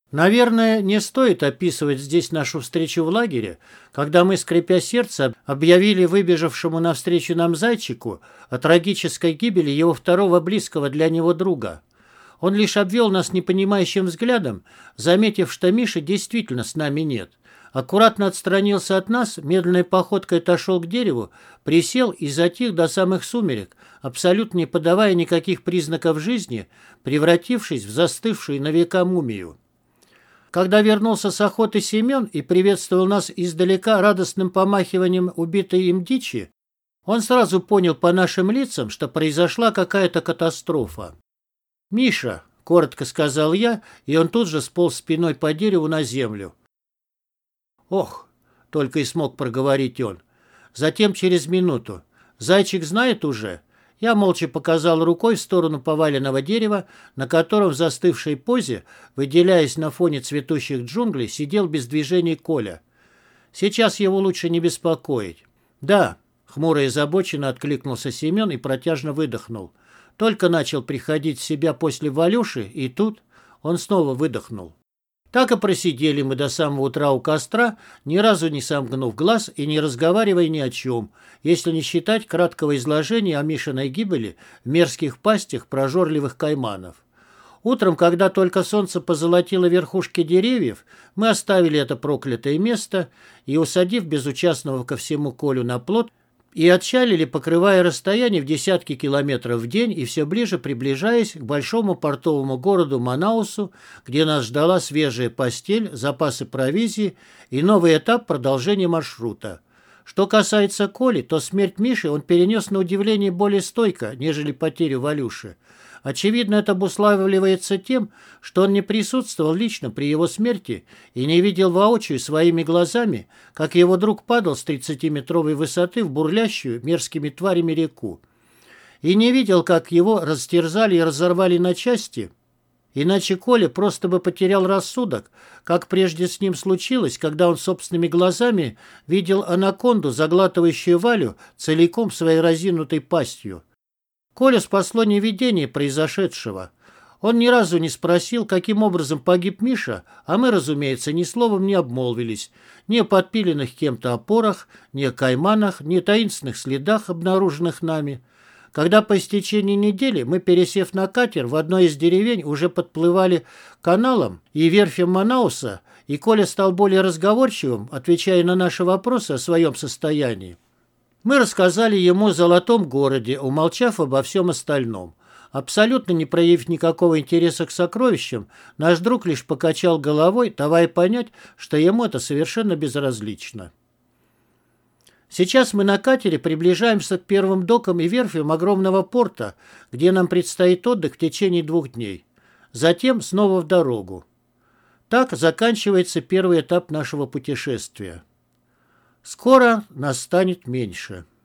Наверное, не стоит описывать здесь нашу встречу в лагере, когда мы, скрипя сердце, объявили выбежавшему навстречу нам зайчику о трагической гибели его второго близкого для него друга. Он лишь обвел нас непонимающим взглядом, заметив, что Миши действительно с нами нет. Аккуратно отстранился от нас, медленной походкой отошел к дереву, присел и затих до самых сумерек, абсолютно не подавая никаких признаков жизни, превратившись в застывшую на века мумию. Когда вернулся с охоты Семен и приветствовал нас издалека радостным помахиванием убитой им дичи, он сразу понял по нашим лицам, что произошла какая-то катастрофа. «Миша», — коротко сказал я, и он тут же сполз спиной по дереву на землю. «Ох», — только и смог проговорить он. Затем через минуту. «Зайчик знает уже?» Я молча показал рукой в сторону поваленного дерева, на котором в застывшей позе, выделяясь на фоне цветущих джунглей, сидел без движения Коля. «Сейчас его лучше не беспокоить». «Да», — хмуро и озабоченно откликнулся Семен и протяжно выдохнул. Только начал приходить в себя после Валюши, и тут он снова выдохнул. Так и просидели мы до самого утра у костра, ни разу не сомкнув глаз и не разговаривая ни о чем, если не считать краткого изложения о Мишиной гибели в мерзких пастях прожорливых кайманов. Утром, когда только солнце позолотило верхушки деревьев, мы оставили это проклятое место и, усадив безучастного ко всему Колю на плот, и отчалили, покрывая расстояние в десятки километров в день и все ближе приближаясь к большому портовому городу Манаусу, где нас ждала свежая постель, запасы провизии и новый этап продолжения маршрута. Что касается Коли, то смерть Миши он перенес на удивление более стойко, нежели потерю Валюши. Очевидно, это обуславливается тем, что он не присутствовал лично при его смерти и не видел воочию своими глазами, как его друг падал с 30-метровой высоты в бурлящую мерзкими тварями реку. И не видел, как его растерзали и разорвали на части. Иначе Коля просто бы потерял рассудок, как прежде с ним случилось, когда он собственными глазами видел анаконду, заглатывающую Валю целиком своей разинутой пастью. Коля спасло неведение произошедшего. Он ни разу не спросил, каким образом погиб Миша, а мы, разумеется, ни словом не обмолвились. Ни о подпиленных кем-то опорах, ни о кайманах, ни о таинственных следах, обнаруженных нами. Когда по истечении недели мы, пересев на катер, в одной из деревень уже подплывали каналом и верфям Манауса, и Коля стал более разговорчивым, отвечая на наши вопросы о своем состоянии. Мы рассказали ему о золотом городе, умолчав обо всем остальном. Абсолютно не проявив никакого интереса к сокровищам, наш друг лишь покачал головой, давая понять, что ему это совершенно безразлично. Сейчас мы на катере приближаемся к первым докам и верфям огромного порта, где нам предстоит отдых в течение 2 дней. Затем снова в дорогу. Так заканчивается первый этап нашего путешествия. Скоро нас станет меньше.